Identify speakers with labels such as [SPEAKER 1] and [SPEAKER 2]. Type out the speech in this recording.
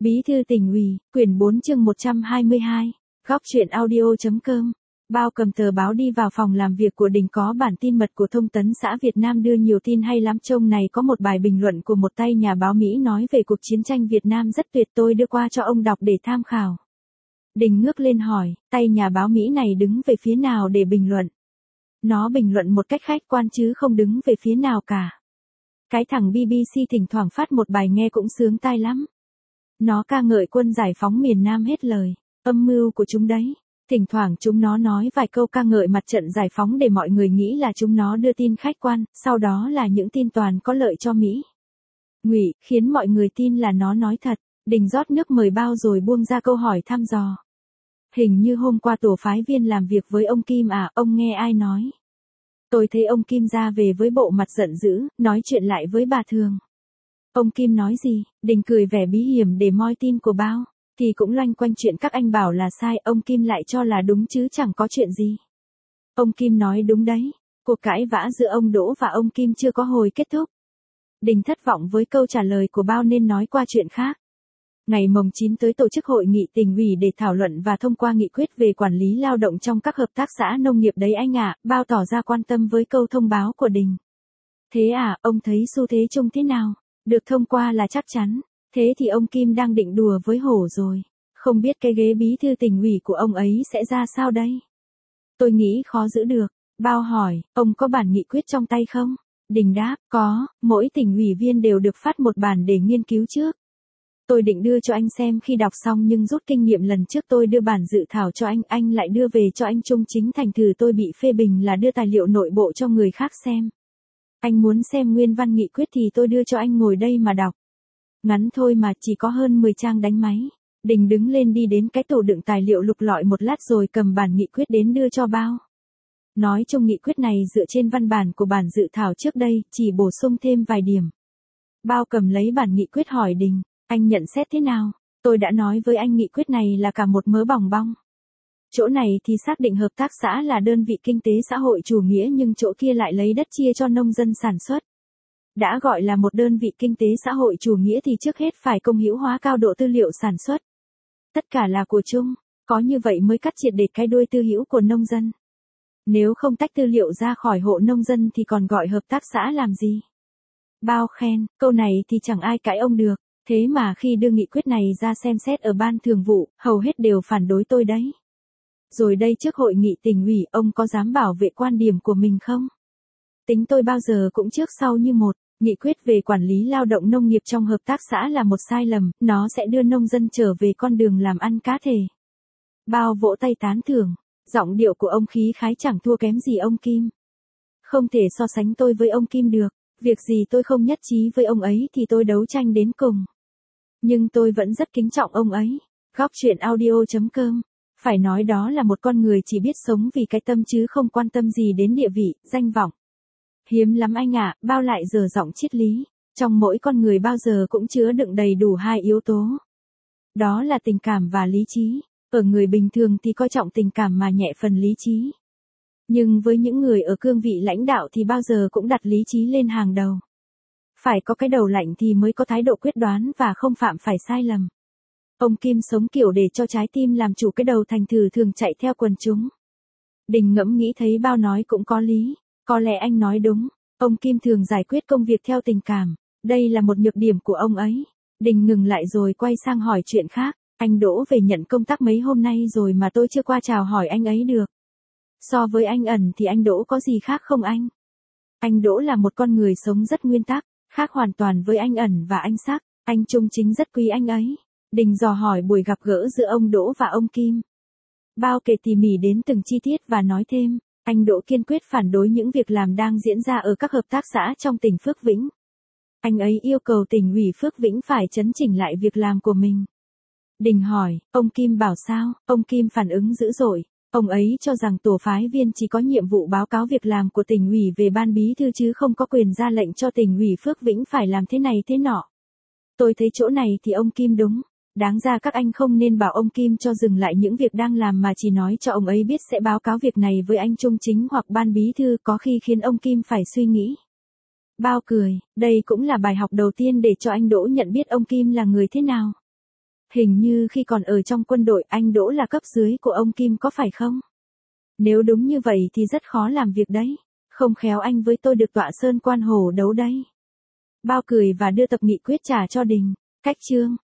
[SPEAKER 1] Bí thư tỉnh ủy, quyển 4 chương 122, góc truyện audio.com. Bao cầm tờ báo đi vào phòng làm việc của Đình, có bản tin mật của Thông tấn xã Việt Nam đưa nhiều tin hay lắm. Trong này có một bài bình luận của một tay nhà báo Mỹ nói về cuộc chiến tranh Việt Nam rất tuyệt, tôi đưa qua cho ông đọc để tham khảo. Đình ngước lên hỏi, tay nhà báo Mỹ này đứng về phía nào để bình luận? Nó bình luận một cách khách quan chứ không đứng về phía nào cả. Cái thằng BBC thỉnh thoảng phát một bài nghe cũng sướng tai lắm. Nó ca ngợi quân giải phóng miền Nam hết lời, âm mưu của chúng đấy. Thỉnh thoảng chúng nó nói vài câu ca ngợi mặt trận giải phóng để mọi người nghĩ là chúng nó đưa tin khách quan, sau đó là những tin toàn có lợi cho Mỹ. Ngụy, khiến mọi người tin là nó nói thật. Đình rót nước mời bao rồi buông ra câu hỏi thăm dò. Hình như hôm qua tổ phái viên làm việc với ông Kim à, ông nghe ai nói? Tôi thấy ông Kim ra về với bộ mặt giận dữ, nói chuyện lại với bà Thường. Ông Kim nói gì? Đình cười vẻ bí hiểm để moi tin của bao. Thì cũng loanh quanh chuyện các anh bảo là sai, ông Kim lại cho là đúng chứ chẳng có chuyện gì. Ông Kim nói đúng đấy. Cuộc cãi vã giữa ông Đỗ và ông Kim chưa có hồi kết thúc. Đình thất vọng với câu trả lời của bao nên nói qua chuyện khác. Ngày mồng 9 tới tổ chức hội nghị tỉnh ủy để thảo luận và thông qua nghị quyết về quản lý lao động trong các hợp tác xã nông nghiệp đấy anh ạ, bao tỏ ra quan tâm với câu thông báo của Đình. Thế à, ông thấy xu thế chung thế nào? Được thông qua là chắc chắn. Thế thì ông Kim đang định đùa với hổ rồi. Không biết cái ghế bí thư tỉnh ủy của ông ấy sẽ ra sao đây? Tôi nghĩ khó giữ được. Bao hỏi, ông có bản nghị quyết trong tay không? Đình đáp, có, mỗi tỉnh ủy viên đều được phát một bản để nghiên cứu trước. Tôi định đưa cho anh xem khi đọc xong nhưng rút kinh nghiệm lần trước tôi đưa bản dự thảo cho anh lại đưa về cho anh Trung Chính thành thử tôi bị phê bình là đưa tài liệu nội bộ cho người khác xem. Anh muốn xem nguyên văn nghị quyết thì tôi đưa cho anh ngồi đây mà đọc. Ngắn thôi mà, chỉ có hơn 10 trang đánh máy. Đình đứng lên đi đến cái tủ đựng tài liệu lục lọi một lát rồi cầm bản nghị quyết đến đưa cho bao. Nói chung nghị quyết này dựa trên văn bản của bản dự thảo trước đây, chỉ bổ sung thêm vài điểm. Bao cầm lấy bản nghị quyết hỏi Đình, anh nhận xét thế nào? Tôi đã nói với anh nghị quyết này là cả một mớ bòng bong. Chỗ này thì xác định hợp tác xã là đơn vị kinh tế xã hội chủ nghĩa nhưng chỗ kia lại lấy đất chia cho nông dân sản xuất. Đã gọi là một đơn vị kinh tế xã hội chủ nghĩa thì trước hết phải công hữu hóa cao độ tư liệu sản xuất. Tất cả là của chung, có như vậy mới cắt triệt để cái đuôi tư hữu của nông dân. Nếu không tách tư liệu ra khỏi hộ nông dân thì còn gọi hợp tác xã làm gì? Bao khen, câu này thì chẳng ai cãi ông được, thế mà khi đưa nghị quyết này ra xem xét ở ban thường vụ, hầu hết đều phản đối tôi đấy. Rồi đây trước hội nghị tỉnh ủy ông có dám bảo vệ quan điểm của mình không? Tính tôi bao giờ cũng trước sau như một. Nghị quyết về quản lý lao động nông nghiệp trong hợp tác xã là một sai lầm, nó sẽ đưa nông dân trở về con đường làm ăn cá thể. Bao vỗ tay tán thưởng, giọng điệu của ông khí khái chẳng thua kém gì ông Kim. Không thể so sánh tôi với ông Kim được, việc gì tôi không nhất trí với ông ấy thì tôi đấu tranh đến cùng. Nhưng tôi vẫn rất kính trọng ông ấy. Góc truyện audio.com. Phải nói đó là một con người chỉ biết sống vì cái tâm chứ không quan tâm gì đến địa vị, danh vọng. Hiếm lắm anh ạ, bao lại giờ giọng triết lý. Trong mỗi con người bao giờ cũng chứa đựng đầy đủ hai yếu tố. Đó là tình cảm và lý trí. Ở người bình thường thì coi trọng tình cảm mà nhẹ phần lý trí. Nhưng với những người ở cương vị lãnh đạo thì bao giờ cũng đặt lý trí lên hàng đầu. Phải có cái đầu lạnh thì mới có thái độ quyết đoán và không phạm phải sai lầm. Ông Kim sống kiểu để cho trái tim làm chủ cái đầu thành thử thường chạy theo quần chúng. Đình ngẫm nghĩ thấy bao nói cũng có lý. Có lẽ anh nói đúng, ông Kim thường giải quyết công việc theo tình cảm, đây là một nhược điểm của ông ấy. Đình ngừng lại rồi quay sang hỏi chuyện khác, anh Đỗ về nhận công tác mấy hôm nay rồi mà tôi chưa qua chào hỏi anh ấy được. So với anh Ẩn thì anh Đỗ có gì khác không anh? Anh Đỗ là một con người sống rất nguyên tắc, khác hoàn toàn với anh Ẩn và anh Sắc, anh Trung Chính rất quý anh ấy. Đình dò hỏi buổi gặp gỡ giữa ông Đỗ và ông Kim. Bao kể tỉ mỉ đến từng chi tiết và nói thêm. Anh Đỗ kiên quyết phản đối những việc làm đang diễn ra ở các hợp tác xã trong tỉnh Phước Vĩnh. Anh ấy yêu cầu tỉnh ủy Phước Vĩnh phải chấn chỉnh lại việc làm của mình. Đình hỏi, ông Kim bảo sao? Ông Kim phản ứng dữ dội. Ông ấy cho rằng tổ phái viên chỉ có nhiệm vụ báo cáo việc làm của tỉnh ủy về ban bí thư chứ không có quyền ra lệnh cho tỉnh ủy Phước Vĩnh phải làm thế này thế nọ. Tôi thấy chỗ này thì ông Kim đúng. Đáng ra các anh không nên bảo ông Kim cho dừng lại những việc đang làm mà chỉ nói cho ông ấy biết sẽ báo cáo việc này với anh Trung Chính hoặc ban bí thư, có khi khiến ông Kim phải suy nghĩ. Bao cười, đây cũng là bài học đầu tiên để cho anh Đỗ nhận biết ông Kim là người thế nào. Hình như khi còn ở trong quân đội anh Đỗ là cấp dưới của ông Kim có phải không? Nếu đúng như vậy thì rất khó làm việc đấy. Không khéo anh với tôi được tọa sơn quan hổ đấu đấy. Bao cười và đưa tập nghị quyết trả cho Đình. Cách chương.